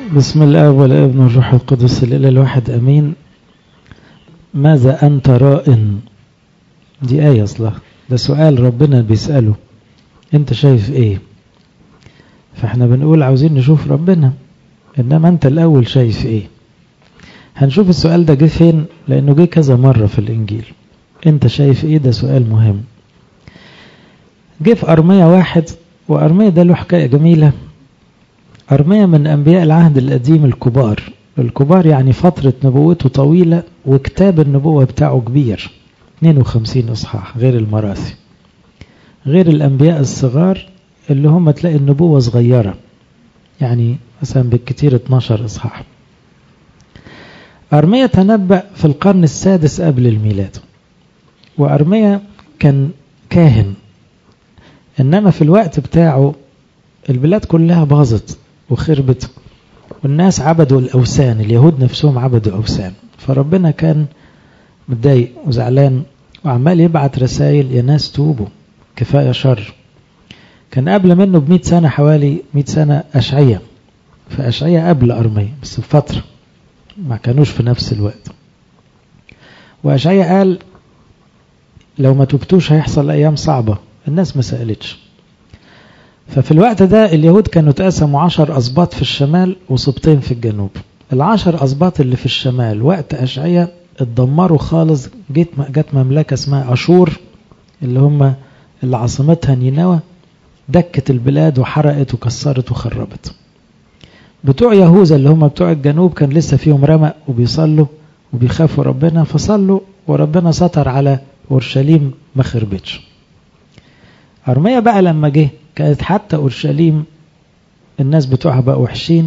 بسم الله والابن والروح القدس الإله الواحد أمين. ماذا أنت رائن؟ دي آية أصلا، ده سؤال ربنا بيسأله، أنت شايف إيه؟ فإحنا بنقول عاوزين نشوف ربنا، إنما أنت الأول شايف إيه؟ هنشوف السؤال ده جه فين، لأنه جه كذا مرة في الإنجيل. أنت شايف إيه؟ ده سؤال مهم. جه في أرمية 1، وأرمية ده له حكاية جميلة. أرمية من أنبياء العهد القديم الكبار يعني فترة نبوته طويلة، وكتاب النبوة بتاعه كبير 52 إصحاح، غير المراثي، غير الأنبياء الصغار اللي هم تلاقي النبوة صغيرة، يعني مثلا بالكتير 12 إصحاح. أرمية تنبأ في القرن السادس قبل الميلاد، وأرمية كان كاهن، إنما في الوقت بتاعه البلاد كلها باظت وخربت، والناس عبدوا الأوثان، اليهود نفسهم عبدوا أوثان، فربنا كان متضايق وزعلان وعمال يبعت رسائل: يا ناس توبوا، كفاية شر. كان قبل منه ب100 سنة، حوالي 100 سنة أشعية، فأشعية قبل أرمية بس بفترة، ما كانوش في نفس الوقت. وأشعية قال لو ما توبتوش هيحصل أيام صعبة. الناس ما سألتش. ففي الوقت ده اليهود كانوا اتقسموا 10 أسباط في الشمال وسبطين في الجنوب. ال10 أسباط اللي في الشمال وقت أشعية اتدمروا خالص. جت مملكة اسمها أشور، اللي عاصمتها نينوى، دكت البلاد وحرقت وكسرت وخربت. بتوع يهوذا اللي هم بتوع الجنوب كان لسه فيهم رمق وبيصلوا وبيخافوا ربنا، فصلوا وربنا ستر على أورشليم ما خربتش. أرمية بقى لما جه كانت حتى أورشليم الناس بتوعها بقى وحشين.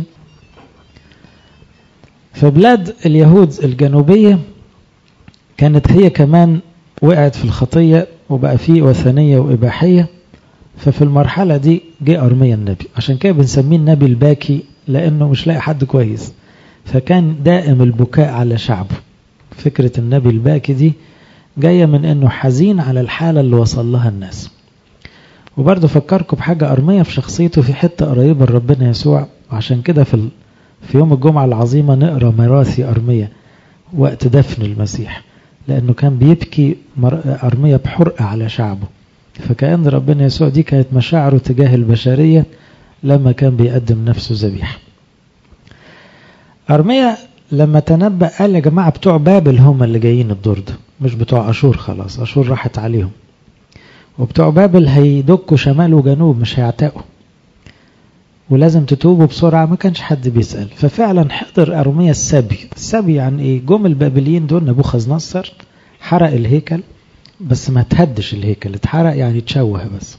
فبلاد اليهود الجنوبية كانت هي كمان وقعت في الخطية، وبقى فيه وثنية وإباحية. ففي المرحلة دي جه أرمية النبي، عشان كده بنسميه النبي الباكي، لأنه مش لاقي حد كويس، فكان دائم البكاء على شعبه. فكرة النبي الباكي دي جاية من أنه حزين على الحالة اللي وصل لها الناس. وبرضه فكركم بحاجة، أرمية في شخصيته في حتة قريبة لربنا يسوع، وعشان كده في يوم الجمعة العظيمة نقرأ مراثي أرمية وقت دفن المسيح، لأنه كان بيبكي أرمية بحرقة على شعبه. فكأن ربنا يسوع دي كانت مشاعره تجاه البشرية لما كان بيقدم نفسه ذبيحة. أرمية لما تنبأ قال: يا جماعة بتوع بابل هم اللي جايين الدور ده، مش بتوع أشور، خلاص أشور راحت عليهم، وبتوع بابل هيدكوا شمال وجنوب، مش هيعتقوا، ولازم تتوبوا بسرعة. ما كانش حد بيسأل. ففعلا حضر أرمية السبي يعني ايه؟ جم البابليين دول، نبوخذ نصر حرق الهيكل، بس ما تهدش الهيكل، اتحرق يعني تشوه بس.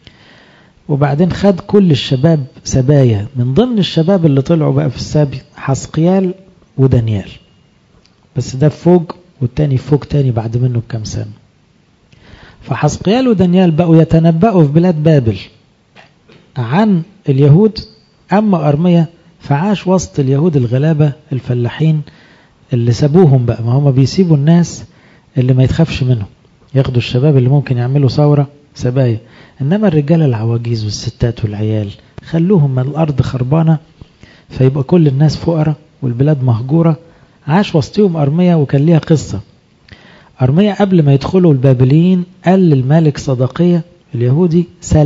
وبعدين خد كل الشباب سبايا، من ضمن الشباب اللي طلعوا بقى في السبي حسقيال ودانيال، بس ده فوق والتاني فوق تاني بعد منه بكام سنة. فحسقيال ودانيال بقوا يتنبأوا في بلاد بابل عن اليهود. أما أرمية فعاش وسط اليهود الغلابة الفلاحين اللي سابوهم بقى، ما هم بيسيبوا الناس اللي ما يتخافش منهم، ياخدوا الشباب اللي ممكن يعملوا ثورة سبايا، إنما الرجال العواجيز والستات والعيال خلوهم من الأرض خربانة، فيبقى كل الناس فقراء والبلاد مهجورة. عاش وسطهم أرمية، وكان ليها قصة. أرمية قبل ما يدخلوا البابليين قال للملك صدقية اليهودي: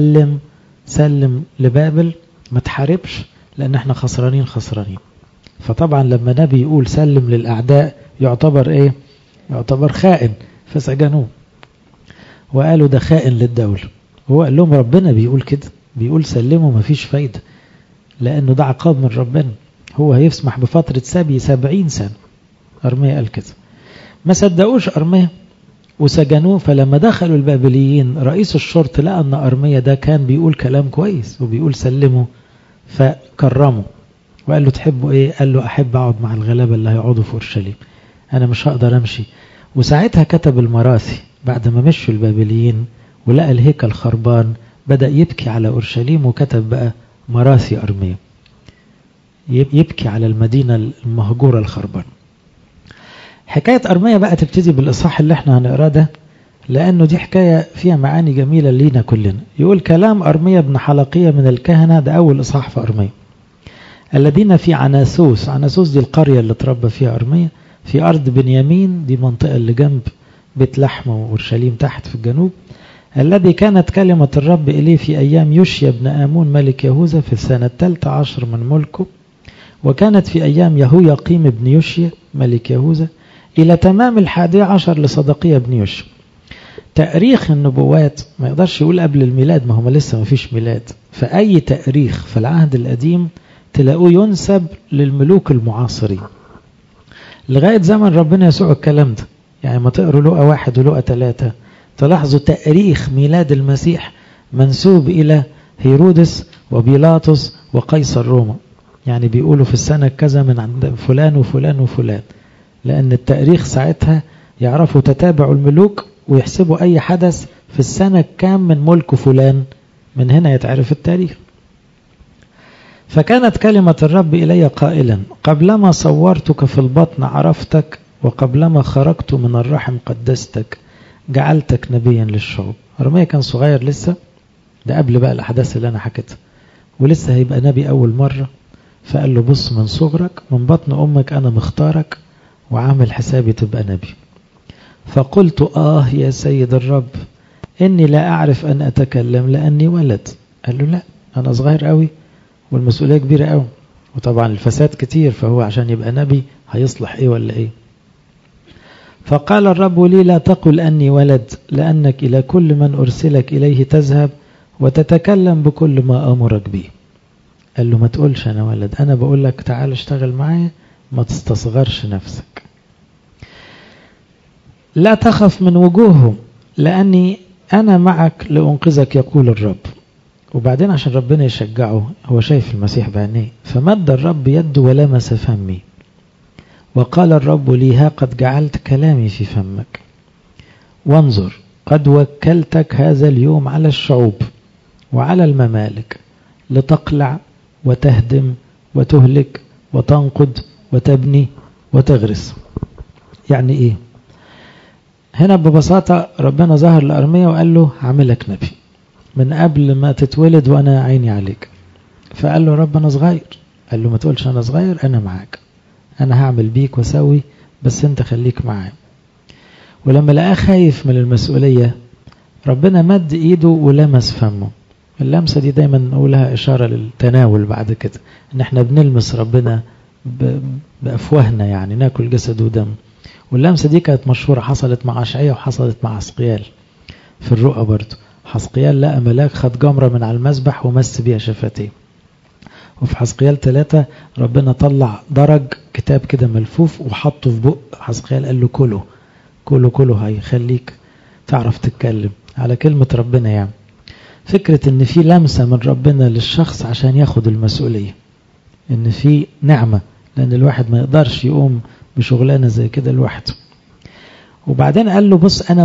سلم لبابل، ما تحاربش، لأن احنا خسرانين. فطبعا لما نبي يقول سلم للأعداء يعتبر ايه؟ يعتبر خائن، فسجنوه وقالوا ده خائن للدولة. هو قال لهم ربنا بيقول كده، بيقول سلموا، ما فيش فايدة، لأنه ده عقاب من ربنا، هو هيسمح بفترة سبي 70 سنة. أرمية قال كده، ما صدقوش أرمية وسجنوه. فلما دخلوا البابليين رئيس الشرطة لقى أن أرمية ده كان بيقول كلام كويس وبيقول سلمه، فكرمه وقال له: تحبوا ايه؟ قال له: أحب أقعد مع الغلابة اللي هيقعدوا في أورشليم، أنا مش هقدر أمشي. وساعتها كتب المراثي بعد ما مشوا البابليين ولقى الهيكل خربان، بدأ يبكي على أورشليم، وكتب بقى مراثي أرمية، يبكي على المدينة المهجورة الخربان. حكاية أرمية بقى تبتدي بالإصحاح اللي احنا هنقراه ده، لأنه دي حكاية فيها معاني جميلة لينا كلنا. يقول: كلام أرمية بن حلقية من الكهنة، ده أول إصحاح في أرمية. الذين في عناثوس. عناثوس دي القرية اللي تربى فيها أرميا، في أرض بنيامين، دي منطقة اللي جنب بيت لحم وأورشليم تحت في الجنوب. الذي كانت كلمة الرب إليه في أيام يوشيا بن آمون ملك يهوذا في السنة 13 من ملكه، وكانت في أيام يهوياقيم بن يوشيا ملك يهوذا، إلى تمام 11 لصدقية بن يوشيا. تاريخ النبوات ما يقدرش يقول قبل الميلاد، ما هو لسه ما فيش ميلاد، فأي تاريخ في العهد القديم تلاقوه ينسب للملوك المعاصرين لغاية زمن ربنا يسوع. الكلام ده يعني ما تقروا لقى 1 ولقى 3 تلاحظوا تاريخ ميلاد المسيح منسوب إلى هيرودس وبيلاطس وقيصر روما، يعني بيقولوا في السنة كذا من عند فلان وفلان وفلان، لأن التاريخ ساعتها يعرفوا تتابعوا الملوك ويحسبوا أي حدث في السنة كام من ملك فلان، من هنا يتعرف التاريخ. فكانت كلمة الرب إلي قائلا قبلما صورتك في البطن عرفتك، وقبلما خرجت من الرحم قدستك، جعلتك نبيا للشعوب. أرميا كان صغير لسه، ده قبل بقى الأحداث اللي أنا حكيتها، ولسه هيبقى نبي أول مرة. فقال له بص، من صغرك من بطن أمك أنا مختارك وعامل حسابي تبقى نبي. فقلت يا سيد الرب إني لا أعرف أن أتكلم لأني ولد. قال له لا، أنا صغير قوي والمسؤولية كبيرة قوي، وطبعا الفساد كتير، فهو عشان يبقى نبي هيصلح إيه ولا إيه. فقال الرب لي لا تقل أني ولد، لأنك إلى كل من أرسلك إليه تذهب وتتكلم بكل ما أمرك به. قال له ما تقولش أنا ولد، أنا بقول لك تعال اشتغل معايا، ما تستصغرش نفسك. لا تخف من وجوههم لأني أنا معك لأنقذك يقول الرب. وبعدين عشان ربنا يشجعه، هو شايف المسيح بعينيه، فمد الرب يده ولمس فمي وقال الرب لي ها قد جعلت كلامي في فمك، وانظر قد وكلتك هذا اليوم على الشعوب وعلى الممالك لتقلع وتهدم وتهلك وتنقض وتبني وتغرس. يعني ايه؟ هنا ببساطة ربنا ظهر لأرميا وقال له عاملك نبي من قبل ما تتولد وأنا عيني عليك. فقال له رب أنا صغير. قال له ما تقولش أنا صغير، أنا معاك، أنا هعمل بيك وسوي، بس أنت خليك معايا. ولما لقاه خايف من المسؤولية، ربنا مد إيده ولمس فمه. اللمسة دي دايما نقولها إشارة للتناول بعد كده، إن احنا بنلمس ربنا بأفواهنا، يعني ناكل جسد ودم. واللمسة دي كانت مشهورة، حصلت مع أشعياء وحصلت مع حسقيال في الرؤى برضو. حسقيال لقى ملاك خد جمرة من على المسبح ومس بيها شفتيه. وفي حسقيال 3 ربنا طلع درج كتاب كده ملفوف وحطه في بق حسقيال، قال له كله كله كله هيخليك تعرف تتكلم على كلمة ربنا. يعني فكرة ان في لمسة من ربنا للشخص عشان ياخد المسؤولية، ان في نعمة، لان الواحد ما يقدرش يقوم بشغلانة زي كده لوحده. وبعدين قال له بص أنا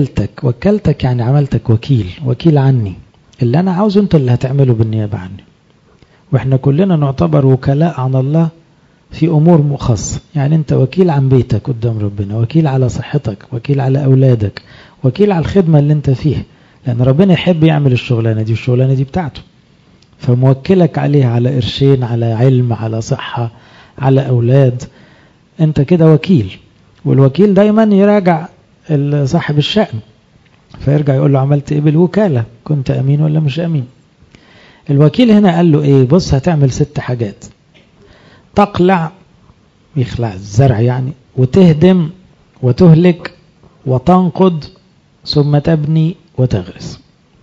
وكلتك يعني عملتك وكيل عني، اللي أنا عاوزه أنت اللي هتعمله بالنيابة عني. وإحنا كلنا نعتبر وكلاء عن الله في أمور خاصة، يعني أنت وكيل عن بيتك قدام ربنا، وكيل على صحتك، وكيل على أولادك، وكيل على الخدمة اللي أنت فيها، لأن ربنا يحب يعمل الشغلانة دي والشغلانة دي بتاعته، فموكلك عليها، على قرشين، على علم، على صحة، على أولاد. أنت كده وكيل، والوكيل دايما يراجع صاحب الشأن، فيرجع يقول له عملت ايه بالوكالة، كنت امين ولا مش امين. الوكيل هنا قال له ايه؟ بص هتعمل 6 حاجات: تقلع، يخلع الزرع يعني، وتهدم وتهلك وتنقض ثم تبني وتغرس.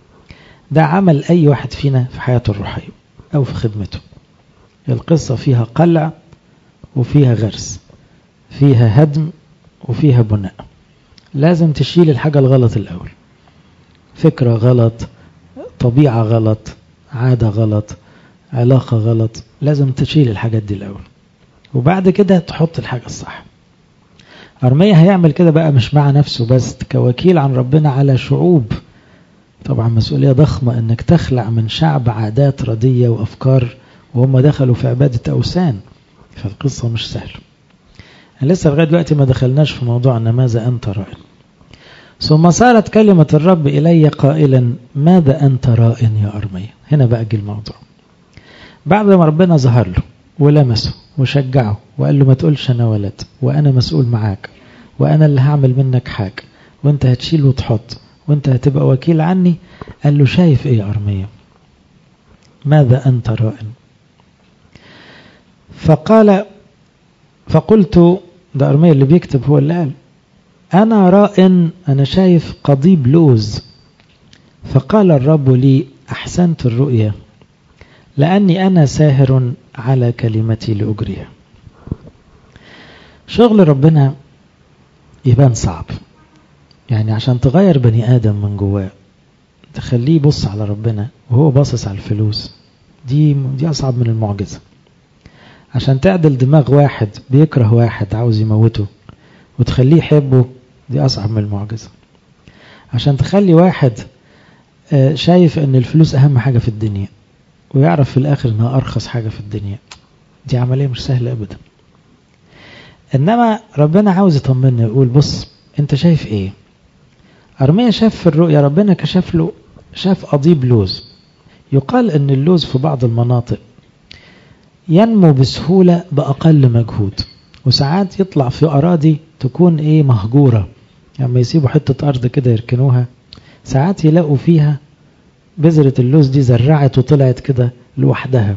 ده عمل اي واحد فينا في حياته الروحية او في خدمته. القصة فيها قلع وفيها غرس، فيها هدم وفيها بناء. لازم تشيل الحاجة الغلط الأول، فكرة غلط، طبيعة غلط، عادة غلط، علاقة غلط، لازم تشيل الحاجات دي الأول، وبعد كده تحط الحاجة الصح. أرميا هيعمل كده بقى مش مع نفسه بس، كوكيل عن ربنا على شعوب. طبعا مسؤولية ضخمة انك تخلع من شعب عادات ردية وأفكار، وهم دخلوا في عبادة أوثان، فالقصة مش سهلة. لسه لغاية دلوقتي ما دخلناش في موضوع أن ماذا أنت رائن. ثم صارت كلمة الرب إلي قائلا ماذا أنت رائن يا أرميا. هنا بقى جه الموضوع. بعد ما ربنا ظهر له ولمسه وشجعه وقال له ما تقولش أنا ولد، وأنا مسؤول معاك، وأنا اللي هعمل منك حاجة، وأنت هتشيل وتحط، وأنت هتبقى وكيل عني. قال له شايف إيه يا أرميا؟ ماذا أنت رائن؟ فقلت، ده أرميا اللي بيكتب هو اللي قال، أنا رائن، أنا شايف قضيب لوز. فقال الرب لي أحسنت الرؤيا، لأني أنا ساهر على كلمتي لأجريها. شغل ربنا يبان صعب، يعني عشان تغير بني آدم من جواه تخليه يبص على ربنا وهو باصص على الفلوس، دي أصعب من المعجزة. عشان تعدل دماغ واحد بيكره واحد عاوز يموته وتخليه يحبه، دي أصعب من المعجزة. عشان تخلي واحد شايف ان الفلوس أهم حاجة في الدنيا ويعرف في الآخر انها أرخص حاجة في الدنيا، دي عملية مش سهلة أبدا. إنما ربنا عاوز يطمنا يقول بص انت شايف ايه؟ أرميا شاف في الرؤيا ربنا كشف له، شاف قضيب لوز. يقال ان اللوز في بعض المناطق ينمو بسهولة بأقل مجهود، وساعات يطلع في أراضي تكون مهجورة، يعني يسيبوا حتة أرض كده يركنوها، ساعات يلاقوا فيها بذرة اللوز دي زرعت وطلعت كده لوحدها،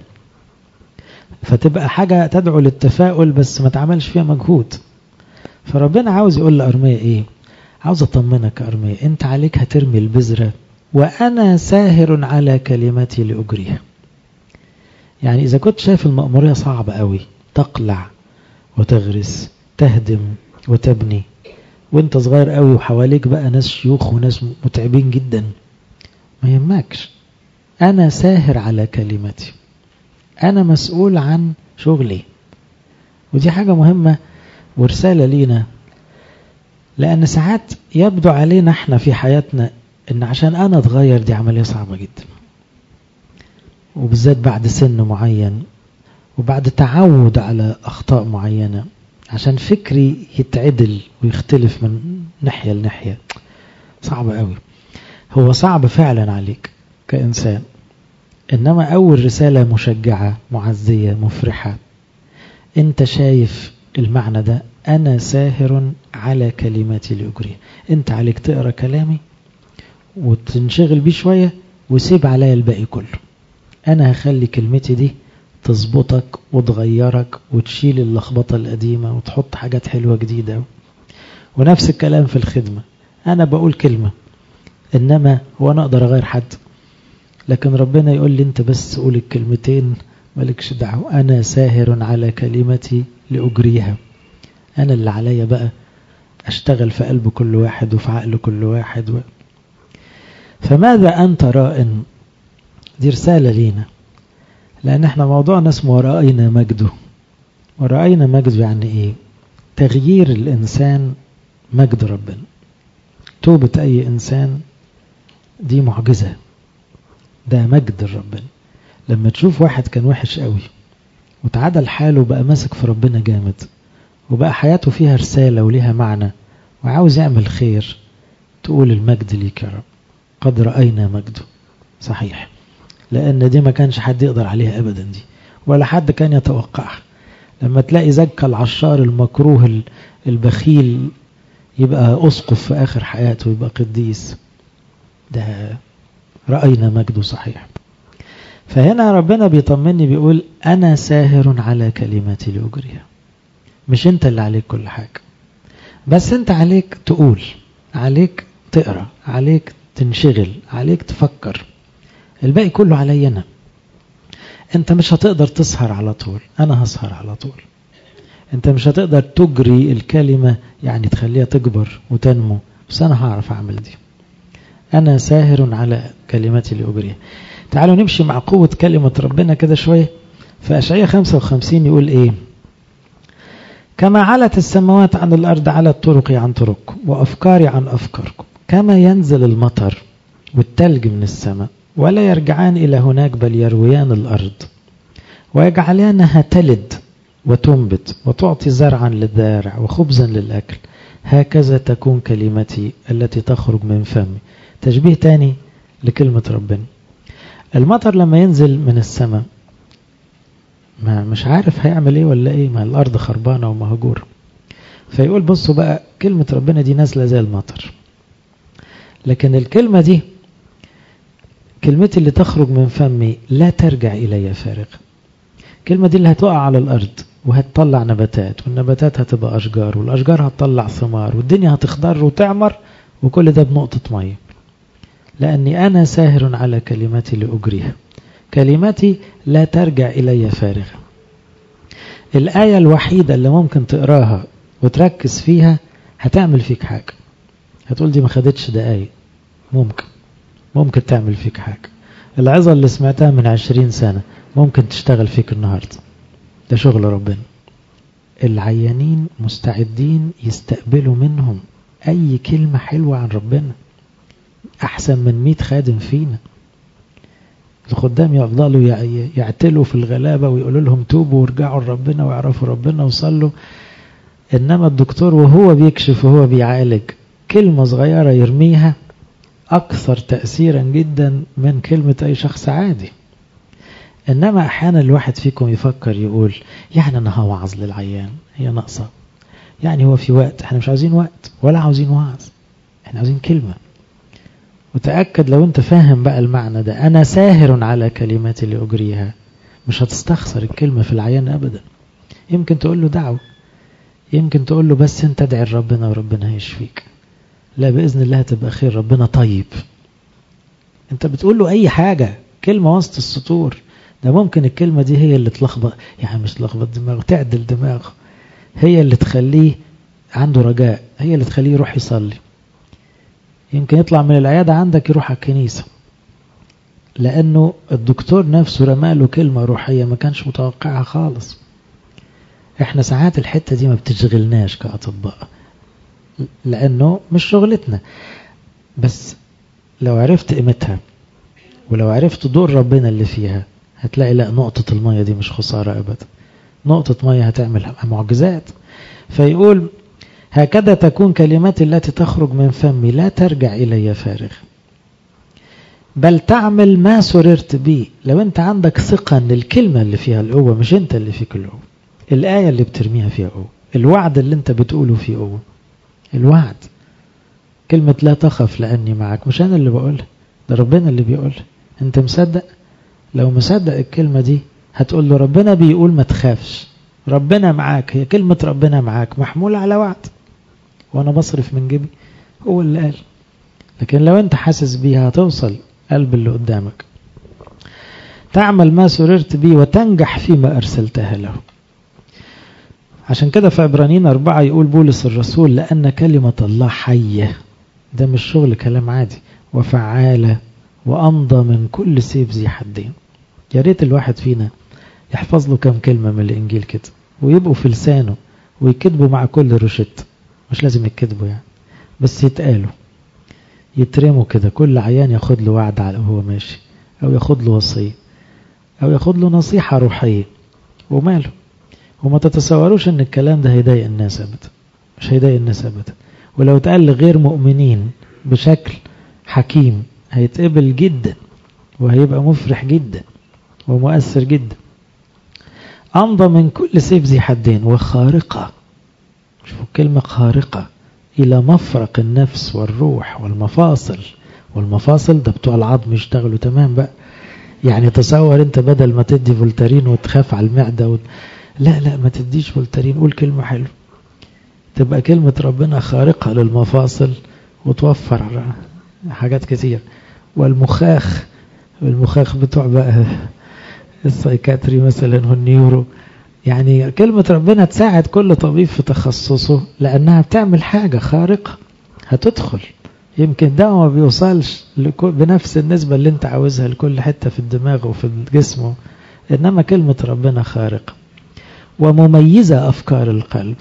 فتبقى حاجة تدعو للتفاؤل بس ما تعملش فيها مجهود. فربنا عاوز يقول لأرميا عاوز أطمنك يا أرميا، انت عليك هترمي البذرة وأنا ساهر على كلمتي لأجريها. يعني إذا كنت شايف المأمورية صعبة قوي، تقلع وتغرس تهدم وتبني، وانت صغير قوي وحواليك بقى ناس شيوخ وناس متعبين جدا، ما يهمكش، أنا ساهر على كلمتي، أنا مسؤول عن شغلي. ودي حاجة مهمة ورسالة لينا، لأن ساعات يبدو علينا احنا في حياتنا ان عشان أنا اتغير دي عملية صعبة جدا، وبالذات بعد سن معين وبعد تعود على أخطاء معينة، عشان فكري يتعدل ويختلف من ناحية لناحية صعب قوي. هو صعب فعلا عليك كإنسان، إنما أول رسالة مشجعة معزية مفرحة، أنت شايف المعنى ده، أنا ساهر على كلماتي لأجريها. أنت عليك تقرأ كلامي وتنشغل بيه شوية وسيب عليا الباقي كله، أنا هخلي كلمتي دي تظبطك وتغيرك وتشيل اللخبطة القديمة وتحط حاجات حلوة جديدة. ونفس الكلام في الخدمة، أنا بقول كلمة، إنما هو أنا أقدر أغير حد، لكن ربنا يقول لي أنت بس قول الكلمتين مالكش دعوة، أنا ساهر على كلمتي لأجريها. أنا اللي عليا بقى أشتغل في قلب كل واحد وفي عقل كل واحد فماذا أنت رائن؟ دي رسالة لينا، لأن احنا موضوعنا اسمه ورأينا مجده. ورأينا مجده يعني ايه؟ تغيير الإنسان مجد ربنا. توبة أي إنسان دي معجزة، ده مجد ربنا. لما تشوف واحد كان وحش قوي وتعادل حاله بقى ماسك في ربنا جامد، وبقى حياته فيها رسالة وليها معنى وعاوز يعمل خير، تقول المجد ليك يا رب، قد رأينا مجده. صحيح، لأن دي ما كانش حد يقدر عليها أبدا، دي ولا حد كان يتوقعها. لما تلاقي زكا العشار المكروه البخيل يبقى أسقف في آخر حياته، يبقى قديس، ده رأينا مجده صحيح. فهنا ربنا بيطمني بيقول أنا ساهر على كلماتي لأجريها. مش أنت اللي عليك كل حاجة، بس أنت عليك تقول، عليك تقرأ، عليك تنشغل، عليك تفكر، الباقي كله علي أنا. أنت مش هتقدر تسهر على طول، أنا هسهر على طول. أنت مش هتقدر تجري الكلمة يعني تخليها تكبر وتنمو، بس أنا هعرف أعمل دي. أنا ساهر على كلماتي لأجريها. تعالوا نمشي مع قوة كلمة ربنا كده شوية. في أشعياء 55 يقول إيه؟ كما علت السماوات عن الأرض علت طرقي عن طرقكم وأفكاري عن أفكاركم، كما ينزل المطر والتلج من السماء ولا يرجعان إلى هناك بل يرويان الأرض ويجعلانها تلد وتنبت وتعطي زرعا للزارع وخبزا للأكل، هكذا تكون كلمتي التي تخرج من فمي. تشبيه تاني لكلمة ربنا. المطر لما ينزل من السماء ما مش عارف هيعمل ايه ولا ايه، ما الارض خربانة ومهجورة. فيقول بصوا بقى كلمة ربنا دي نازلة زي المطر، لكن الكلمة دي كلمتي اللي تخرج من فمي لا ترجع إلي فارغة. الكلمة دي اللي هتقع على الأرض وهتطلع نباتات، والنباتات هتبقى أشجار، والأشجار هتطلع ثمار، والدنيا هتخضر وتعمر، وكل ده بنقطة مية. لأني أنا ساهر على كلمتي لأجريها. كلمتي لا ترجع إلي فارغة. الآية الوحيدة اللي ممكن تقراها وتركز فيها هتعمل فيك حاجة. هتقول دي ما خدتش دقايق، ممكن تعمل فيك حاجة. العظة اللي سمعتها من 20 سنة ممكن تشتغل فيك النهاردة. ده شغل ربنا. العيانين مستعدين يستقبلوا منهم أي كلمة حلوة عن ربنا، أحسن من 100 خادم فينا. الخدام يفضلوا يعتلوا في الغلابة ويقولوا لهم توبوا وارجعوا لربنا ويعرفوا ربنا وصلوا. إنما الدكتور وهو بيكشف وهو بيعالج كلمة صغيرة يرميها أكثر تأثيرا جدا من كلمة أي شخص عادي. إنما أحيانا الواحد فيكم يفكر يقول يعني أنا هوعظ للعيان، هي ناقصة يعني، هو في وقت. احنا مش عاوزين وقت ولا عاوزين وعظ، احنا عاوزين كلمة. وتأكد لو انت فاهم بقى المعنى ده، أنا ساهر على كلماتي لأجريها، مش هتستخسر الكلمة في العيان أبدا. يمكن تقول له دعوة، يمكن تقول له بس انت ادعي ربنا وربنا هيشفيك. لا بإذن الله تبقى خير، ربنا طيب. انت بتقول له أي حاجة، كلمة وسط السطور. ده ممكن الكلمة دي هي اللي تلخبط، يعني مش تلخبط دماغه، تعدل دماغه، هي اللي تخليه عنده رجاء، هي اللي تخليه يروح يصلي. يمكن يطلع من العيادة عندك يروح على الكنيسة، لأنه الدكتور نفسه رماله كلمة روحية ما كانش متوقعها خالص. احنا ساعات الحتة دي ما بتشغلناش كأطباء، لأنه مش شغلتنا. بس لو عرفت قيمتها ولو عرفت دور ربنا اللي فيها، هتلاقي لا، نقطة المية دي مش خسارة أبدا، نقطة مية هتعمل معجزات. فيقول هكذا تكون كلماتي التي تخرج من فمي لا ترجع إلي فارغ، بل تعمل ما سررت به. لو انت عندك ثقة ان الكلمة اللي فيها القوة، مش انت اللي فيك القوة، الآية اللي بترميها فيها قوة، الوعد اللي انت بتقوله فيه قوة، الوعد كلمة لا تخف لأني معك، مش أنا اللي بقولها، ده ربنا اللي بيقولها. انت مصدق؟ لو مصدق الكلمة دي هتقول له ربنا بيقول ما تخافش، ربنا معاك. هي كلمة ربنا معاك محمولة على وعد، وانا بصرف من جيبي، هو اللي قال. لكن لو انت حاسس بيها هتوصل قلب اللي قدامك. تعمل ما سررت به وتنجح فيما أرسلتها له. عشان كده في عبرانيين 4 يقول بولس الرسول لأن كلمة الله حية. ده مش شغل كلام عادي، وفعالة وأمضى من كل سيف ذي حدين. يا ريت الواحد فينا يحفظ له كم كلمة من الإنجيل كده ويبقوا في لسانه ويكتبوا مع كل روشت. مش لازم يكتبوا يعني، بس يتقالوا، يترموا كده. كل عيان ياخد له وعد على وهو ماشي، أو ياخد له وصية، أو ياخد له نصيحة روحية، وماله. وما تتصوروش ان الكلام ده هيضايق الناس أبدا، مش هيضايق الناس أبدا. ولو اتقال لغير مؤمنين بشكل حكيم هيتقبل جدا، وهيبقى مفرح جدا ومؤثر جدا. أمضى من كل سيف ذي حدين وخارقة. شوفوا كلمة خارقة، إلى مفرق النفس والروح والمفاصل. والمفاصل ده بتوع العظم يشتغلوا تمام بقى. يعني تصور انت بدل ما تدي فولتارين وتخاف على المعدة لا ما تديش فولتارين، قول كلمة حلوة، تبقى كلمة ربنا خارقة للمفاصل وتوفر حاجات كتير. والمخاخ بتوع بقى السايكاتري مثلا والنيورو، يعني كلمة ربنا تساعد كل طبيب في تخصصه، لأنها بتعمل حاجة خارقة هتدخل. يمكن ده ما بيوصلش بنفس النسبة اللي انت عاوزها لكل حتة في الدماغ وفي الجسم، إنما كلمة ربنا خارقة. ومميزة أفكار القلب.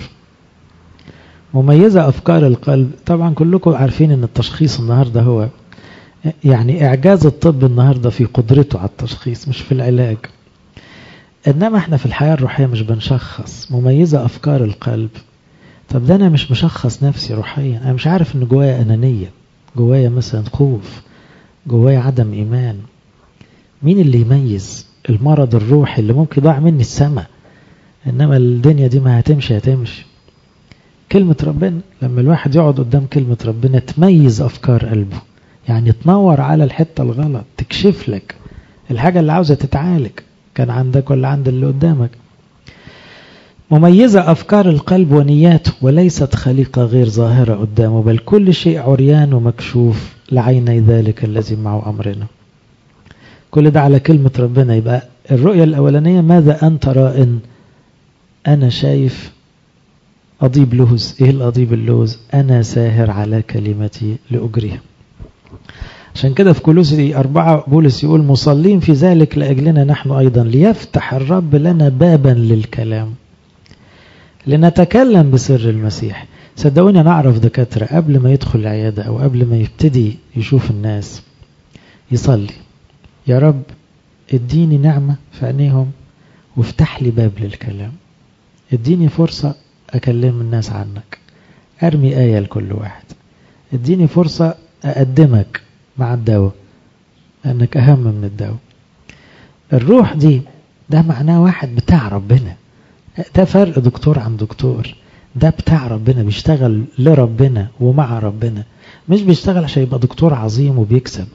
مميزة أفكار القلب. طبعا كلكم عارفين أن التشخيص النهاردة هو يعني إعجاز الطب النهاردة في قدرته على التشخيص مش في العلاج. إنما احنا في الحياة الروحية مش بنشخص. مميزة أفكار القلب. طب ده أنا مش مشخص نفسي روحيا، أنا مش عارف أن جوايا أنانية، جوايا مثلا خوف، جوايا عدم إيمان. مين اللي يميز؟ المرض الروحي اللي ممكن يضيع مني السماء، إنما الدنيا دي ما هتمشي. كلمة ربنا، لما الواحد يقعد قدام كلمة ربنا تميز أفكار قلبه، يعني تنور على الحتة الغلط، تكشف لك الحاجة اللي عاوزة تتعالج، كان عندك ولا عند اللي قدامك. مميزة أفكار القلب ونياته، وليست خليقة غير ظاهرة قدامه، بل كل شيء عريان ومكشوف لعيني ذلك الذي معه أمرنا. كل ده على كلمة ربنا. يبقى الرؤية الأولانية ماذا أنت رائن؟ أنا شايف أضيب لوز. إيه الأضيب اللوز؟ أنا ساهر على كلمتي لأجريها. عشان كده في كولوسي 4 بولس يقول مصلين في ذلك لأجلنا نحن أيضا، ليفتح الرب لنا بابا للكلام لنتكلم بسر المسيح. صدقوني أنا أعرف دكاترة قبل ما يدخل العيادة أو قبل ما يبتدي يشوف الناس يصلي، يا رب اديني نعمة في عينيهم وافتح لي باب للكلام، اديني فرصة أكلم الناس عنك، أرمي آية لكل واحد، اديني فرصة أقدمك مع الدواء لأنك أهم من الدواء. الروح دي ده معناه واحد بتاع ربنا. ده فرق دكتور عن دكتور. ده بتاع ربنا، بيشتغل لربنا ومع ربنا، مش بيشتغل عشان يبقى دكتور عظيم وبيكسب.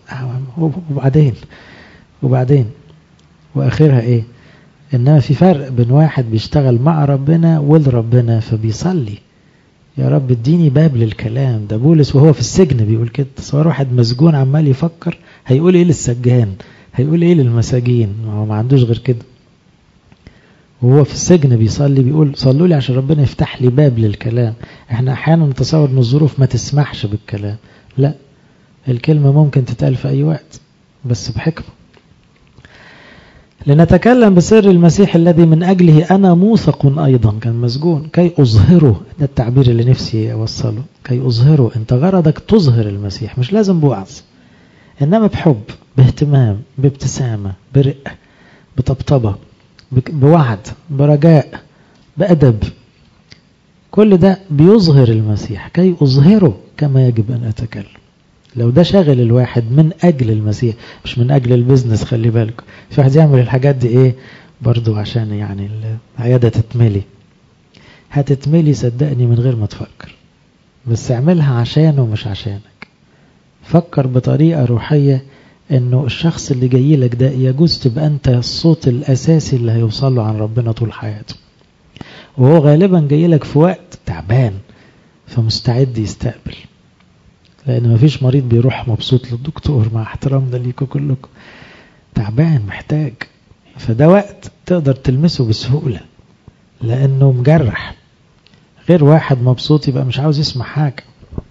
وبعدين وآخرها إيه؟ إنما في فرق بين واحد بيشتغل مع ربنا ولربنا فبيصلي، يا رب اديني باب للكلام. ده بولس وهو في السجن بيقول كده. تصور واحد مسجون عمال يفكر هيقول ايه للسجان، هيقول ايه للمساجين، هو ما عندوش غير كده. وهو في السجن بيصلي، بيقول صلوا لي عشان ربنا يفتح لي باب للكلام. احنا احيانا نتصور ان الظروف ما تسمحش بالكلام، لا، الكلمة ممكن تتقال في اي وقت بس بحكمة. لنتكلم بسر المسيح الذي من أجله أنا موثق أيضا، كان مسجون، كي أظهره. ده التعبير اللي نفسي أوصله، كي أظهره. أنت غرضك تظهر المسيح، مش لازم بوعظ، إنما بحب، باهتمام، بابتسامة، برقة، بطبطبة، بوعد، برجاء، بأدب. كل ده بيظهر المسيح، كي أظهره كما يجب أن أتكلم. لو ده شاغل الواحد من أجل المسيح مش من أجل البزنس، خلي بالكم في واحد يعمل الحاجات دي إيه برضو عشان يعني العيادة تتملي، هتتملي صدقني من غير ما تفكر، بس اعملها عشانه مش عشانك. فكر بطريقة روحية انه الشخص اللي جاي لك ده يجوز تبقى انت الصوت الأساسي اللي هيوصله عن ربنا طول حياته، وهو غالبا جاي لك في وقت تعبان فمستعد يستقبل، لأن مفيش مريض بيروح مبسوط للدكتور، مع احترامنا ليكم كلكم، تعبان محتاج. فده وقت تقدر تلمسه بسهولة لأنه مجرح، غير واحد مبسوط يبقى مش عاوز يسمع حاجة.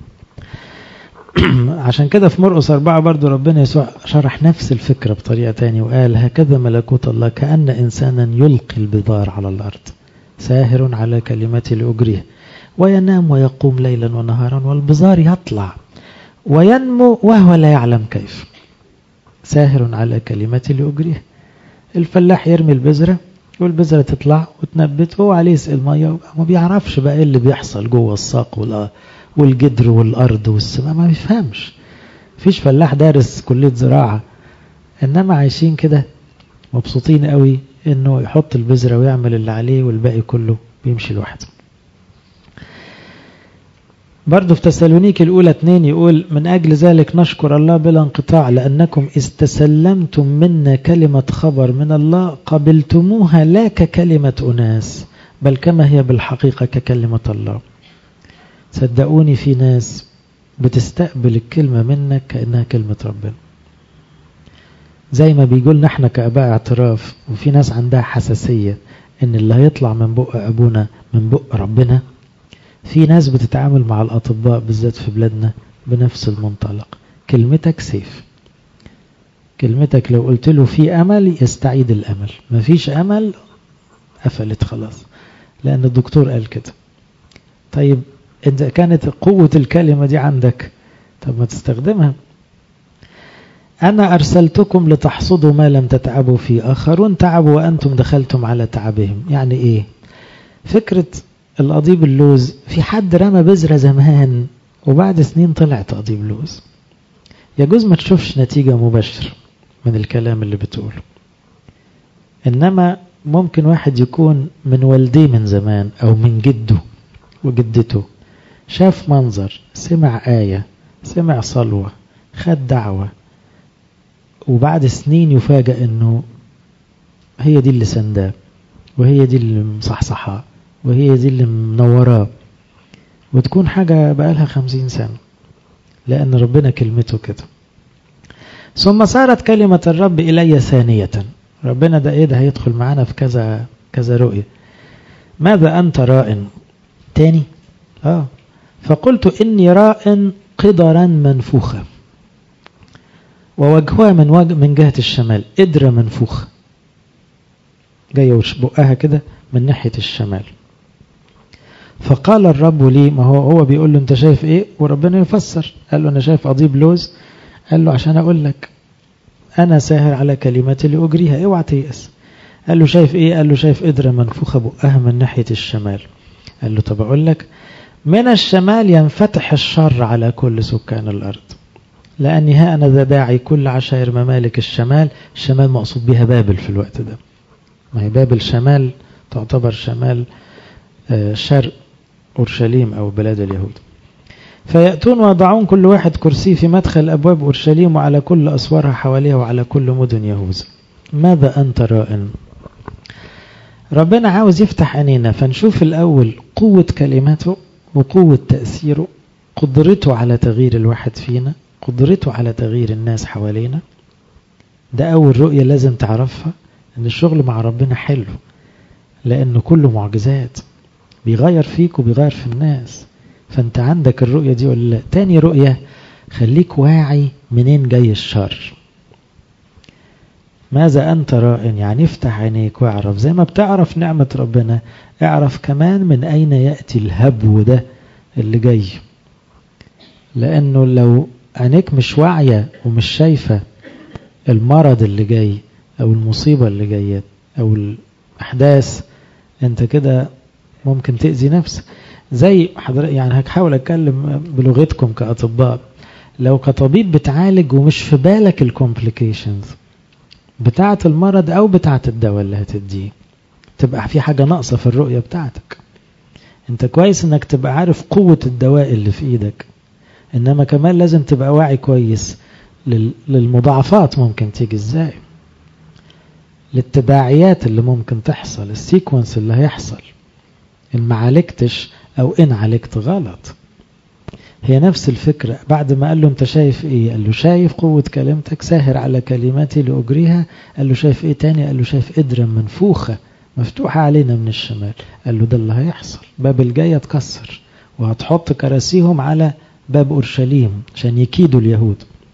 عشان كده في مرقس 4 برضو ربنا يسوع شرح نفس الفكرة بطريقة تانية وقال هكذا ملكوت الله كأن إنسانا يلقي البذار على الأرض، ساهر على كلمتي لأجريه، وينام ويقوم ليلا ونهارا، والبذار يطلع وينمو وهو لا يعلم كيف، ساهر على كلمتي لأجريه. الفلاح يرمي البذرة والبذرة تطلع وتنبت، وهو عليه يسقي المية، ما بيعرفش بقى ايه اللي بيحصل جوه الساق والجدر والأرض والسماء، ما بيفهمش. فيش فلاح دارس كلية زراعة، إنما عايشين كده مبسوطين قوي إنه يحط البذرة ويعمل اللي عليه والباقي كله بيمشي لوحده. برضو في تسالونيك الأولى 2 يقول من أجل ذلك نشكر الله بلا انقطاع لأنكم استسلمتم منا كلمة خبر من الله قبلتموها لا ككلمة أناس بل كما هي بالحقيقة ككلمة الله. صدقوني في ناس بتستقبل الكلمة منك كأنها كلمة ربنا، زي ما بيقولنا احنا كأباء اعتراف، وفي ناس عندها حساسية ان اللي هيطلع من بق أبونا من بق ربنا. في ناس بتتعامل مع الأطباء بالذات في بلادنا بنفس المنطلق، كلمتك سيف، كلمتك لو قلت له في أمل يستعيد الأمل، ما فيش أمل قفلت خلاص لأن الدكتور قال كده. طيب إذا كانت قوة الكلمة دي عندك طب ما تستخدمها. أنا أرسلتكم لتحصدوا ما لم تتعبوا فيه، آخرون تعبوا وأنتم دخلتم على تعبهم. يعني إيه فكرة القضيب اللوز؟ في حد رمى بذرة زمان وبعد سنين طلعت قضيب لوز، يجوز ما تشوفش نتيجة مباشرة من الكلام اللي بتقوله، إنما ممكن واحد يكون من والديه من زمان أو من جده وجدته، شاف منظر، سمع آية، سمع صلوة، خد دعوة، وبعد سنين يفاجأ إنه هي دي اللي سنداه، وهي دي اللي مصحصحاه، وهي دي اللي منوراه، وتكون حاجة بقالها 50 سنة، لأن ربنا كلمته كده. ثم صارت كلمة الرب إلي ثانية. ربنا ده إيه ده؟ هيدخل معانا في كذا رؤية. ماذا أنت راء؟ تاني فقلت إني راء قدرا منفوخة، ووجهها من جهة الشمال، قدرة منفوخة جاية بقها كده من ناحية الشمال. فقال الرب لي، ما هو بيقول له انت شايف ايه؟ وربنا يفسر. قال له انا شايف قضيب لوز. قال له عشان اقول لك انا ساهر على كلماتي لأجريها، اوعى تيأس. قال له شايف ايه؟ قال له شايف قدرة منفوخة بقها من ناحية الشمال. قال له طب اقول لك، من الشمال ينفتح الشر على كل سكان الارض، لاني ها انا ذا داعي كل عشائر ممالك الشمال. الشمال مقصود بها بابل في الوقت ده، ما هي بابل شمال، تعتبر شمال شرق أورشليم أو بلاد اليهود. فيأتون ويضعون كل واحد كرسي في مدخل أبواب أورشليم وعلى كل أسوارها حواليها وعلى كل مدن يهوذا. ماذا أنت راء؟ ربنا عاوز يفتح عينينا فنشوف الأول قوة كلماته وقوة تأثيره، قدرته على تغيير الواحد فينا، قدرته على تغيير الناس حوالينا. ده أول رؤية لازم تعرفها، أن الشغل مع ربنا حلو، لأنه كله معجزات، بيغير فيك وبيغير في الناس. فأنت عندك الرؤية دي ولا لا؟ تاني رؤية، خليك واعي منين جاي الشر. ماذا أنت راء؟ يعني افتح عينيك واعرف، زي ما بتعرف نعمة ربنا اعرف كمان من أين يأتي الهبو ده اللي جاي. لأنه لو عينيك مش واعية ومش شايفة المرض اللي جاي أو المصيبة اللي جاية أو الأحداث، أنت كده ممكن تأذي نفسك. زي حضرتك يعني هحاول أتكلم بلغتكم كأطباء، لو كطبيب بتعالج ومش في بالك الكومبليكيشنز بتاعة المرض أو بتاعة الدواء اللي هتديه، تبقى في حاجة ناقصة في الرؤية بتاعتك. انت كويس انك تبقى عارف قوة الدواء اللي في ايدك، انما كمان لازم تبقى واعي كويس للمضاعفات ممكن تيجي ازاي، للتداعيات اللي ممكن تحصل، السيكونس اللي هيحصل ان ما عالجتش او ان عالجت غلط. هي نفس الفكرة. بعد ما قال له انت شايف ايه؟ قال له شايف قوة كلمتك، ساهر على كلماتي لأجريها. قال له شايف ايه تاني؟ قال له شايف قدرة منفوخة مفتوحة علينا من الشمال. قال له ده اللي هيحصل، باب الجاية تكسر وهتحط كراسيهم على باب أورشليم عشان يكيدوا اليهود.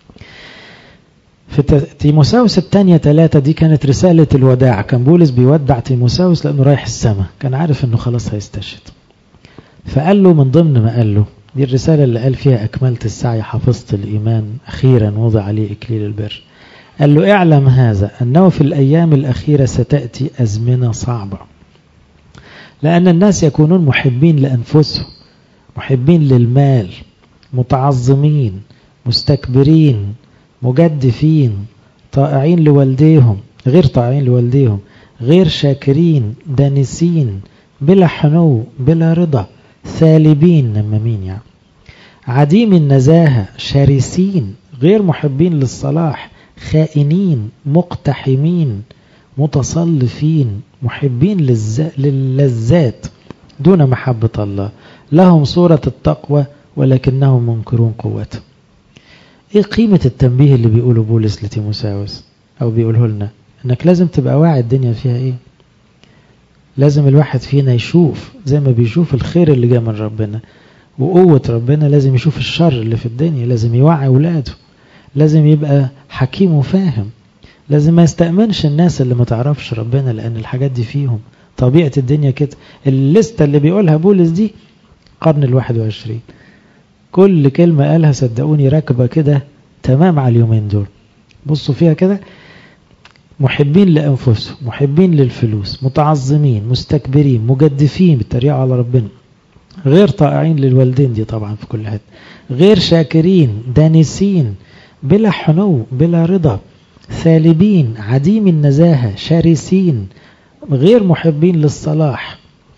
في تيموساوس الثانية 3 دي كانت رسالة الوداع، كان بولس بيودع تيموساوس لأنه رايح السماء، كان عارف أنه خلاص هيستشهد. فقال له من ضمن ما قال له دي الرسالة اللي قال فيها أكملت السعي حفظت الإيمان أخيرا وضع عليه إكليل البر. قال له اعلم هذا أنه في الأيام الأخيرة ستأتي أزمنة صعبة، لأن الناس يكونون محبين لأنفسهم، محبين للمال، متعظمين، مستكبرين، مجدفين، طائعين لوالديهم، غير طائعين لوالديهم، غير شاكرين، دانسين، بلا حنو، بلا رضا، ثالبين، نمامين يعني، عديم النزاهة، شرسين، غير محبين للصلاح، خائنين، مقتحمين، متصلفين، محبين للذات دون محبة الله، لهم صورة التقوى ولكنهم منكرون قوته. ايه قيمة التنبيه اللي بيقوله بولس لتيموساوس او بيقوله لنا؟ انك لازم تبقى واعي الدنيا فيها ايه. لازم الواحد فينا يشوف زي ما بيشوف الخير اللي جاء من ربنا وقوة ربنا، لازم يشوف الشر اللي في الدنيا، لازم يوعي ولاده، لازم يبقى حكيم وفاهم، لازم ما يستأمنش الناس اللي ما تعرفش ربنا، لأن الحاجات دي فيهم طبيعة الدنيا كده. الليستة اللي بيقولها بولس دي قرن 21، كل كلمة قالها صدقوني راكبة كده تمام على اليومين دول. بصوا فيها كده، محبين لأنفسهم، محبين للفلوس، متعظمين، مستكبرين، مجدفين بالتريقة على ربنا، غير طائعين للوالدين، دي طبعا في كل حد، غير شاكرين، دانسين، بلا حنو، بلا رضا، ثالبين، عديم النزاهة، شرسين، غير محبين للصلاح،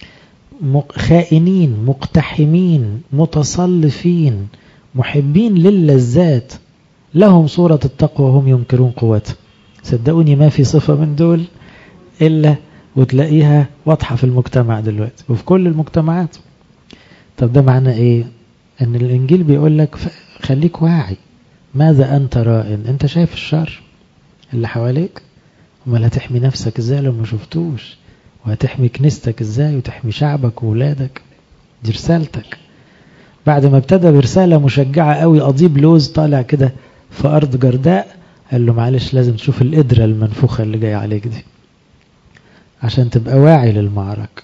خائنين، مقتحمين، متصلفين، محبين للذات، لهم صورة التقوى وهم ينكرون قوتها. صدقوني ما في صفة من دول إلا وتلاقيها واضحة في المجتمع دلوقتي وفي كل المجتمعات. طب ده معنى إيه؟ أن الإنجيل بيقول لك خليك واعي، ماذا أنت رائن؟ أنت شايف الشر اللي حواليك؟ وما لا تحمي نفسك إزاي لو ما شفتوش؟ وهتحمي كنيستك إزاي وتحمي شعبك وولادك؟ دي رسالتك. بعد ما ابتدى برسالة مشجعة قوي، أضيب لوز طالع كده في أرض جرداء، قال له معلش لازم تشوف القدرة المنفوخة اللي جاية عليك دي عشان تبقى واعي للمعركة.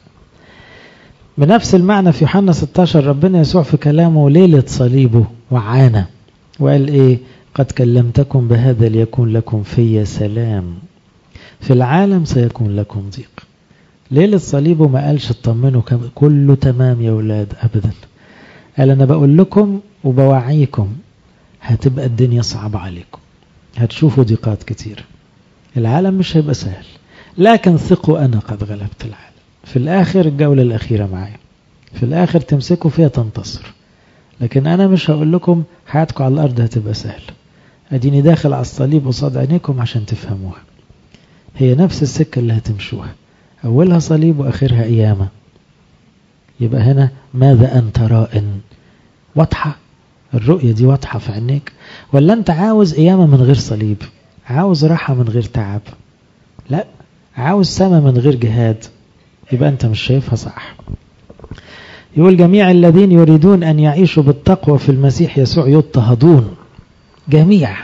بنفس المعنى في يوحنا 16 ربنا يسوع في كلامه ليلة صليبه وعانا وقال إيه؟ قد كلمتكم بهذا ليكون لكم في سلام، في العالم سيكون لكم ضيق. ليلة صليبه ما قالش اطمنوا كله تمام يا ولاد أبدا، قال أنا بقول لكم وبوعيكم هتبقى الدنيا صعبة عليكم، هتشوفوا ضيقات كتير، العالم مش هيبقى سهل، لكن ثقوا أنا قد غلبت العالم. في الآخر الجولة الأخيرة معايا، في الآخر تمسكوا فيها تنتصر، لكن أنا مش هقول لكم حياتكم على الأرض هتبقى سهل. أديني داخل على الصليب قصاد عينيكم عشان تفهموها. هي نفس السكة اللي هتمشوها، أولها صليب وآخرها قيامة. يبقى هنا ماذا أنت رائن؟ واضحة الرؤية دي، واضحة في عينيك؟ ولا أنت عاوز قيامة من غير صليب، عاوز راحة من غير تعب؟ لا، عاوز سما من غير جهاد، يبقى أنت مش شايفها صح. يقول جميع الذين يريدون أن يعيشوا بالتقوى في المسيح يسوع يضطهدون. جميع،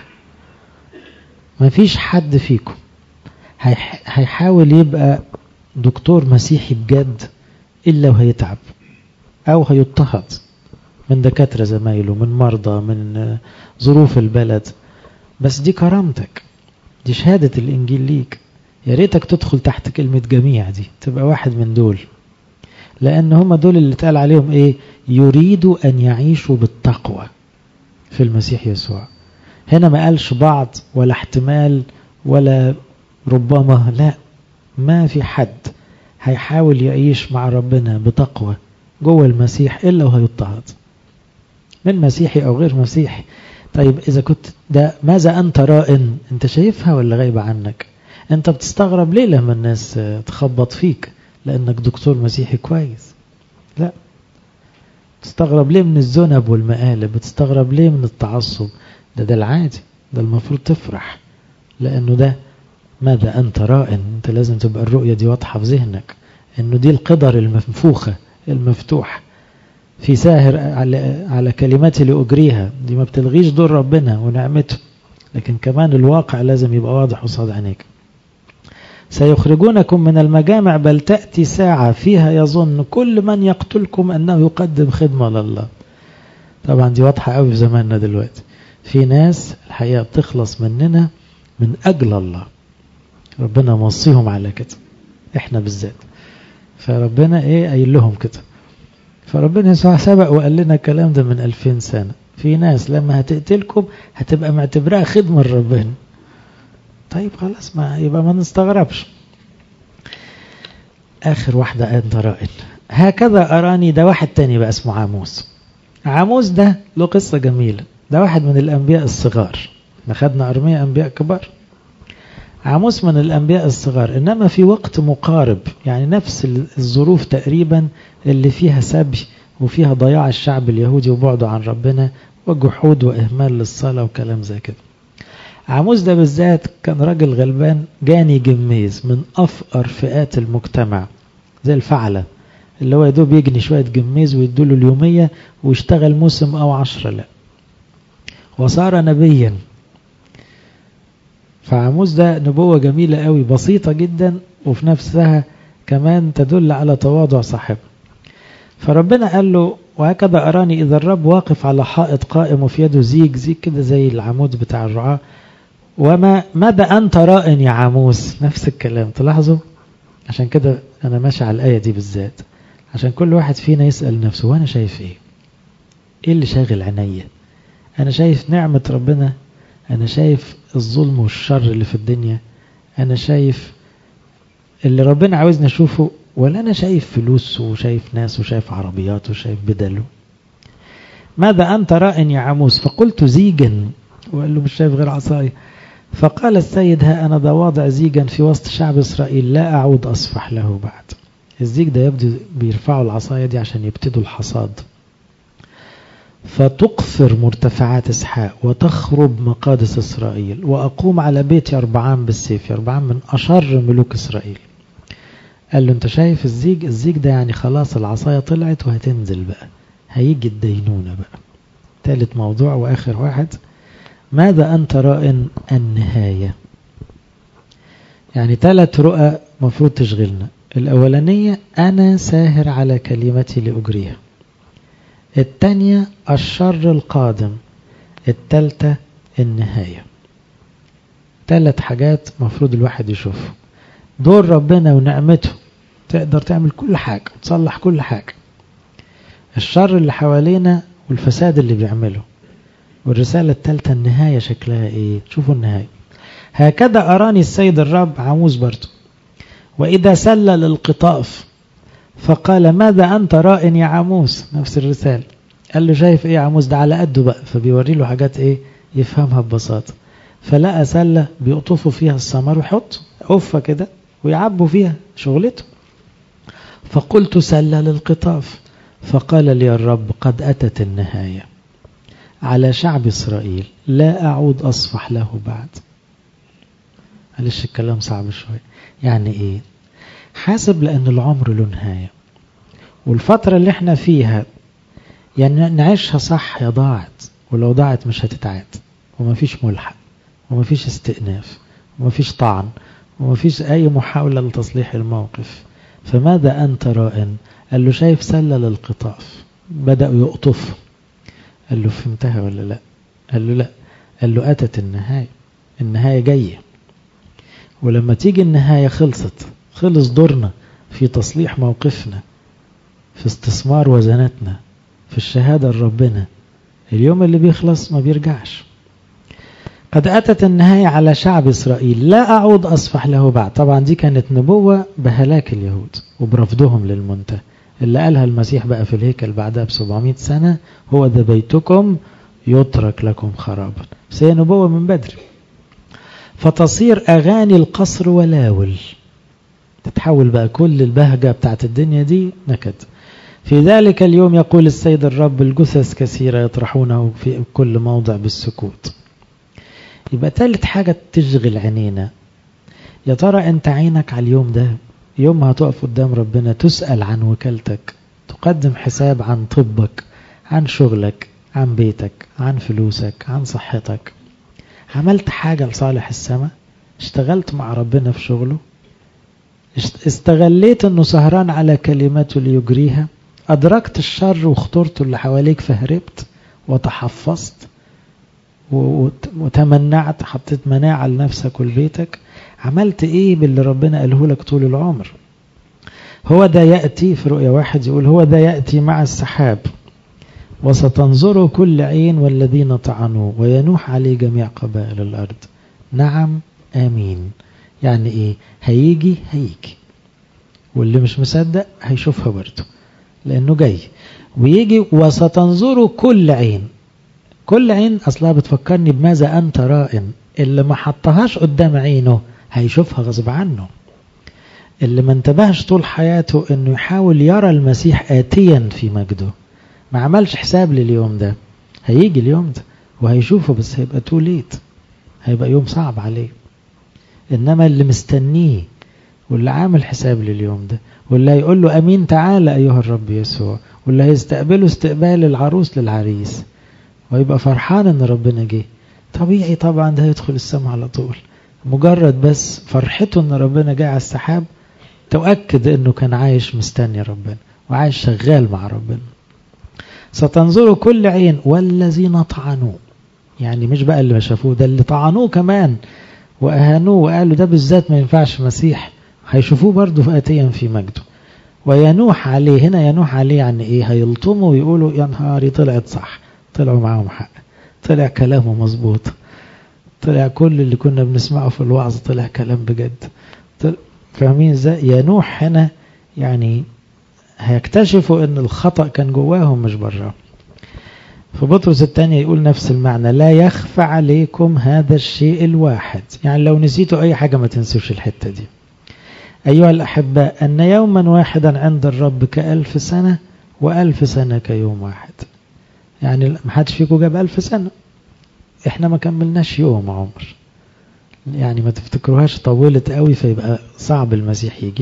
ما فيش حد فيكم هيحاول يبقى دكتور مسيحي بجد إلا وهيتعب أو هيضطهد من دكاترة زمايله، من مرضى، من ظروف البلد. بس دي كرامتك، دي شهادة الإنجيل ليك. يا ريتك تدخل تحت كلمة جميع دي، تبقى واحد من دول، لأن هم دول اللي اتقال عليهم إيه؟ يريدوا أن يعيشوا بالتقوى في المسيح يسوع. هنا ما قالش بعض ولا احتمال ولا ربما، لا، ما في حد هيحاول يعيش مع ربنا بتقوى جوه المسيح إلا وهيضطهد، من مسيحي أو غير مسيحي. طيب إذا كنت ده ماذا أنت رائن؟ أنت شايفها ولا غايبة عنك؟ أنت بتستغرب ليه لما الناس تخبط فيك لأنك دكتور مسيحي كويس؟ لا، بتستغرب ليه من الذنب والمقالب؟ بتستغرب ليه من التعصب؟ ده العادي، ده المفروض تفرح، لأنه ده ماذا أنت رائن. أنت لازم تبقى الرؤية دي واضحة في ذهنك، أنه دي القدر المنفوخة المفتوح في ساهر على كلماتي لأجريها. دي ما بتلغيش دور ربنا ونعمته، لكن كمان الواقع لازم يبقى واضح قصاد عينيك. سيخرجونكم من المجامع بل تأتي ساعة فيها يظن كل من يقتلكم أنه يقدم خدمة لله. طبعا دي واضحة قوي في زماننا دلوقتي، في ناس الحقيقة بتخلص مننا من أجل الله، ربنا موصيهم على كده، احنا بالذات، فربنا ايه قايل لهم كده. فربنا يسوع سبق وقال لنا الكلام ده من 2000 سنة. في ناس لما هتقتلكم هتبقى معتبرها خدمة لربنا. طيب خلاص، ما يبقى ما نستغربش. آخر واحدة أنت رائن. هكذا أراني، ده واحد تاني بقى اسمه عاموس. عاموس ده له قصة جميلة، ده واحد من الأنبياء الصغار. ناخدنا أرمية أنبياء كبار، عاموس من الأنبياء الصغار، إنما في وقت مقارب، يعني نفس الظروف تقريبا اللي فيها سبي وفيها ضياع الشعب اليهودي وبعده عن ربنا وجحود وإهمال للصلاة وكلام زي كده. عاموس ده بالذات كان راجل غلبان جاني جميز من أفقر فئات المجتمع، زي الفعلة اللي هو يدوب يجني شوية جميز ويدوله اليومية ويشتغل موسم أو 10. لا، وصار نبيا. فعاموس ده نبوة جميلة قوي، بسيطة جدا وفي نفسها كمان تدل على تواضع صاحبه. فربنا قال له وهكذا أراني إذا الرب واقف على حائط قائم وفي يده زيج كده زي العمود بتاع الرعاة، ماذا أنت رائن يا عاموس؟ نفس الكلام. تلاحظوا؟ عشان كده أنا ماشي على الآية دي بالذات، عشان كل واحد فينا يسأل نفسه وأنا شايف إيه؟ إيه اللي شاغل عينيا؟ أنا شايف نعمة ربنا، أنا شايف الظلم والشر اللي في الدنيا، أنا شايف اللي ربنا عاوزني أشوفه، ولا أنا شايف فلوس وشايف ناس وشايف عربيات وشايف بدل؟ ماذا أنت راء يا عموس؟ فقلت زيجا، وقال له مش شايف غير عصاية. فقال السيد ها أنا ذا واضع زيجا في وسط شعب إسرائيل لا أعود أصفح له بعد. الزيج ده يبدو بيرفعوا العصاية دي عشان يبتدوا الحصاد. فتقفر مرتفعات إسحاق وتخرب مقادس إسرائيل وأقوم على بيت يربعام بالسيف. يربعام من أشر ملوك إسرائيل. قال له أنت شايف الزيج؟ الزيج ده يعني خلاص العصاية طلعت وهتنزل بقى، هيجي الدينونة بقى. ثالث موضوع وآخر واحد، ماذا أنت راء النهاية؟ يعني 3 رؤى مفروض تشغلنا. الأولانية أنا ساهر على كلمتي لأجريها. الثانية الشر القادم. الثالثة النهاية. 3 حاجات مفروض الواحد يشوفه. دور ربنا ونعمته تقدر تعمل كل حاجة وتصلح كل حاجة. الشر اللي حوالينا والفساد اللي بيعمله. والرسالة الثالثة النهاية شكلها ايه؟ شوفوا النهاية. هكذا أراني السيد الرب، عموس برضو، وإذا سلل القطاف فقال ماذا أنت راء يا عموس؟ نفس الرسالة. قال له شايف ايه يا عموس؟ ده على قده بقى، فبيوري له حاجات ايه يفهمها ببساطة. فلقى سلة بيقطفوا فيها الثمر ويحطوا عفة كده ويعبوا فيها، شغلته. فقلت سلل القطاف. فقال لي الرب قد أتت النهاية على شعب إسرائيل لا أعود أصفح له بعد. معلش الكلام صعب شوية. يعني إيه؟ حاسب لأن العمر له نهاية، والفترة اللي احنا فيها يعني نعيشها صح يا ضاعت، ولو ضاعت مش هتتعاد، ومفيش ملحق ومفيش استئناف ومفيش طعن ومفيش أي محاولة لتصليح الموقف. فماذا أنت راء؟ قال له شايف سلل القطاف بدأوا يقطفوا. قال له فهمتها ولا لا؟ قال له لا. قال له أتت النهاية، النهاية جاية، ولما تيجي النهاية خلص دورنا في تصليح موقفنا، في استثمار وزناتنا، في الشهادة لربنا. اليوم اللي بيخلص ما بيرجعش. قد أتت النهاية على شعب إسرائيل لا أعود أصفح له بعد. طبعا دي كانت نبوة بهلاك اليهود وبرفضهم للمنتهى، اللي قالها المسيح بقى في الهيكل بعدها ب700 سنة، هو ذا بيتكم يترك لكم خرابا. بس هي نبوة من بدري. فتصير أغاني القصر ولاول، تتحول بقى كل البهجة بتاعت الدنيا دي نكد. في ذلك اليوم يقول السيد الرب الجثث كثيرة يطرحونه في كل موضع بالسكوت. يبقى ثالث حاجة تشغل عينينا، يا ترى انت عينك على اليوم ده، يوم ما هتقف قدام ربنا تسأل عن وكالتك، تقدم حساب عن طبك، عن شغلك، عن بيتك، عن فلوسك، عن صحتك. عملت حاجة لصالح السماء؟ اشتغلت مع ربنا في شغله؟ استغليت انه سهران على كلماته ليجريها؟ أدركت الشر وخطورته اللي حواليك فهربت وتحفظت وتمنعت، حطيت مناعة لنفسك ولبيتك؟ عملت ايه باللي ربنا قاله لك طول العمر؟ هو ده يأتي في رؤية 1 يقول هو ده يأتي مع السحاب وستنظر كل عين والذين طعنوا وينوح عليه جميع قبائل الأرض. نعم آمين. يعني ايه؟ هيجي واللي مش مصدق هيشوفها برضه لأنه جاي ويجي. وستنظر كل عين. كل عين أصلها بتفكرني بماذا أنت رائن. اللي ما حطهاش قدام عينه هيشوفها غصب عنه. اللي ما انتبهش طول حياته انه يحاول يرى المسيح آتيا في مجده، ما عملش حساب لليوم ده، هيجي اليوم ده وهيشوفه، بس هيبقى توليت، هيبقى يوم صعب عليه. انما اللي مستنيه واللي عامل حساب لليوم ده، واللي هيقول له امين تعالى ايها الرب يسوع، واللي هيستقبله استقبال العروس للعريس ويبقى فرحان ان ربنا جه، طبيعي طبعا ده هيدخل السماء على طول. مجرد بس فرحته ان ربنا جاي على السحاب تؤكد انه كان عايش مستني ربنا وعايش شغال مع ربنا. ستنظر كل عين والذين طعنوه. يعني مش بقى اللي ما شافوه، ده اللي طعنوه كمان واهانوه وقالوا ده بالذات ما ينفعش مسيح، هيشوفوه برضه فاتيا في مجده. وينوح عليه. هنا ينوح عليه يعني ايه؟ هيلطموا ويقولوا يا نهاري طلعت صح، طلعوا معاهم حق، طلع كلامه مظبوط. طلع كل اللي كنا بنسمعه في الوعظ طلع كلام بجد. فاهمين ازاي؟ يا نوح هنا يعني هيكتشفوا ان الخطأ كان جواهم مش بره. فبطرس الثاني يقول نفس المعنى، لا يخفى عليكم هذا الشيء الواحد. يعني لو نسيتوا اي حاجة ما تنسوش الحتة دي. ايها الاحباء، ان يوما واحدا عند الرب ك1000 سنة، و1000 سنة كيوم واحد. يعني ما حدش فيكم جاب 1000 سنة، احنا ما كملناش يوم عمر. يعني ما تفتكروهاش طولت قوي فيبقى صعب المسيح يجي.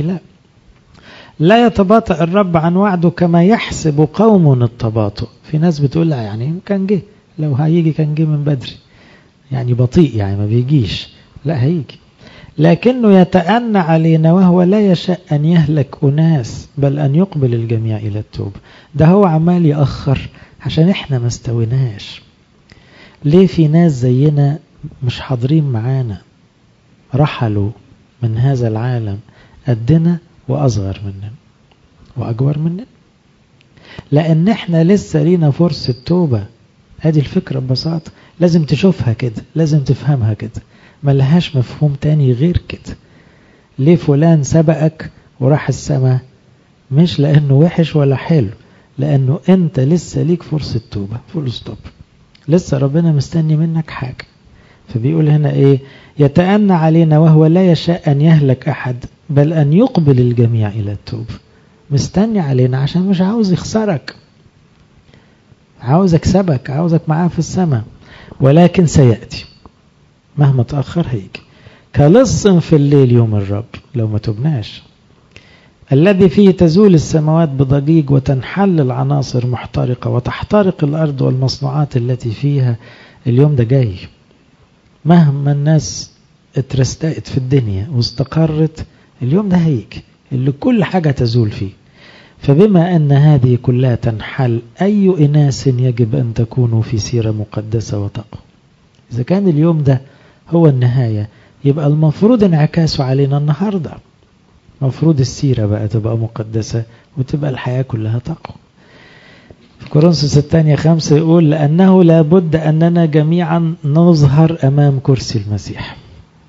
لا يتباطأ الرب عن وعده كما يحسب قوم التباطؤ. في ناس بتقول يعني كان جه، لو هيجي كان جه من بدري، يعني بطيء يعني ما بيجيش. لا، هيجي، لكنه يتأنى علينا وهو لا يشاء أن يهلك أناس بل أن يقبل الجميع إلى التوبة. ده هو عمال يأخر عشان احنا ما استويناش. ليه في ناس زينا مش حاضرين معانا، رحلوا من هذا العالم قدنا وأصغر مننا وأكبر مننا، لأن احنا لسه لينا فرصة توبة. هذه الفكرة ببساطة لازم تشوفها كده، لازم تفهمها كده، ملهاش مفهوم تاني غير كده. ليه فلان سبقك وراح السماء؟ مش لأنه وحش ولا حلو، لأنه أنت لسه ليك فرصة توبة، فول ستوب. لسه ربنا مستني منك حاجة. فبيقول هنا إيه؟ يتأنى علينا وهو لا يشاء أن يهلك أحد بل أن يقبل الجميع إلى التوبة. مستني علينا عشان مش عاوز يخسرك، عاوز أكسبك، عاوزك معاه في السماء. ولكن سيأتي، مهما تأخر هيجي، كلص في الليل يوم الرب لو ما تبناش، الذي فيه تزول السماوات بضجيج وتنحل العناصر محترقة وتحترق الأرض والمصنوعات التي فيها. اليوم ده جاي، مهما الناس اترستقت في الدنيا واستقرت، اليوم ده هيجي اللي كل حاجة تزول فيه. فبما أن هذه كلها تنحل، أي إناس يجب أن تكونوا في سيرة مقدسة وتقوى. إذا كان اليوم ده هو النهاية، يبقى المفروض انعكاسه علينا النهاردة. مفروض السيرة بقى تبقى مقدسة وتبقى الحياة كلها تقوى. في كورنثوس الثانية 5 يقول لأنه لابد أننا جميعا نظهر أمام كرسي المسيح.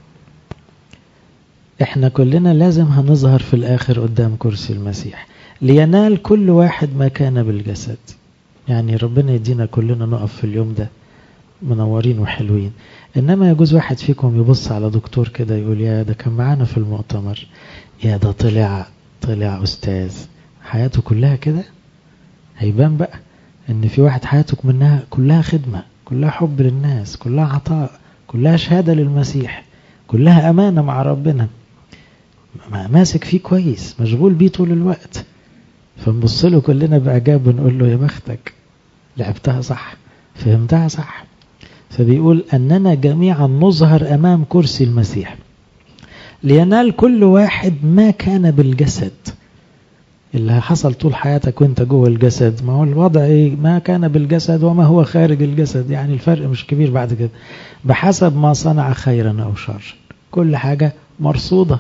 احنا كلنا لازم هنظهر في الآخر قدام كرسي المسيح، لينال كل واحد ما كان بالجسد. يعني ربنا يدينا كلنا نقف في اليوم ده منورين وحلوين. إنما يجوز واحد فيكم يبص على دكتور كده يقول يا ده كان معانا في المؤتمر، يا ده طلع أستاذ، حياته كلها كده. هيبان بقى إن في واحد حياته منها كلها خدمة، كلها حب للناس، كلها عطاء، كلها شهادة للمسيح، كلها أمانة مع ربنا، ماسك فيه كويس، مشغول بيه طول الوقت. فنبص له كلنا بإعجاب ونقول له يا بختك، لعبتها صح، فهمتها صح. فبيقول أننا جميعا نظهر أمام كرسي المسيح لينال كل واحد ما كان بالجسد. اللي حصل طول حياتك وانت جوه الجسد، ما هو الوضع ايه؟ ما كان بالجسد وما هو خارج الجسد، يعني الفرق مش كبير بعد كده، بحسب ما صنع خيرا أو شر، كل حاجة مرصودة.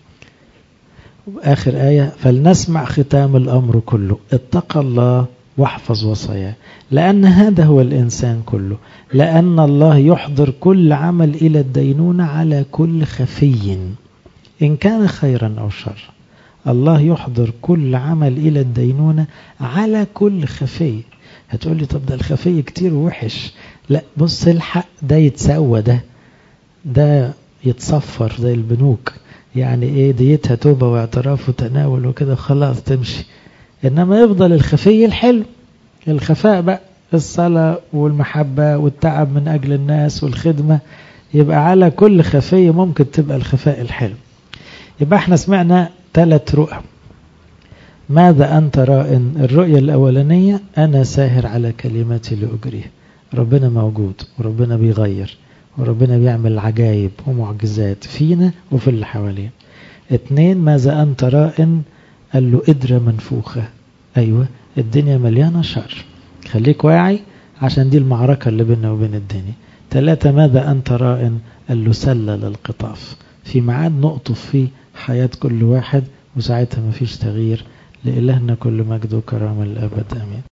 آخر آية، فلنسمع ختام الأمر كله، اتق الله واحفظ وصاياه، لأن هذا هو الإنسان كله، لأن الله يحضر كل عمل إلى الدينونة على كل خفي إن كان خيرا أو شر. الله يحضر كل عمل إلى الدينونة على كل خفي. هتقول لي طب ده الخفي كتير وحش. لا، بص، الحق ده يتسوى، ده يتصفر زي البنوك، يعني ايه؟ ديتها توبة واعتراف وتناول وكده خلاص تمشي. انما يفضل الخفي الحلو، الخفاء بقى، الصلاة والمحبة والتعب من اجل الناس والخدمة، يبقى على كل خفي ممكن تبقى الخفاء الحلو. يبقى احنا سمعنا 3 رؤى. ماذا أنت رائن؟ الرؤية الأولانية، أنا ساهر على كلماتي لأجريه. ربنا موجود وربنا بيغير وربنا بيعمل عجائب ومعجزات فينا وفي اللي حوالينا. 2، ماذا أنت رائن؟ قال له قدرة منفوخة. أيوة، الدنيا مليانة شر، خليك واعي عشان دي المعركة اللي بيننا وبين الدنيا. 3، ماذا أنت رائن؟ قال له سلل القطاف، في ميعاد نقطف فيه حياة كل واحد، وساعتها مفيش تغيير. لإلهنا كل مجد وكرامة للأبد، آمين.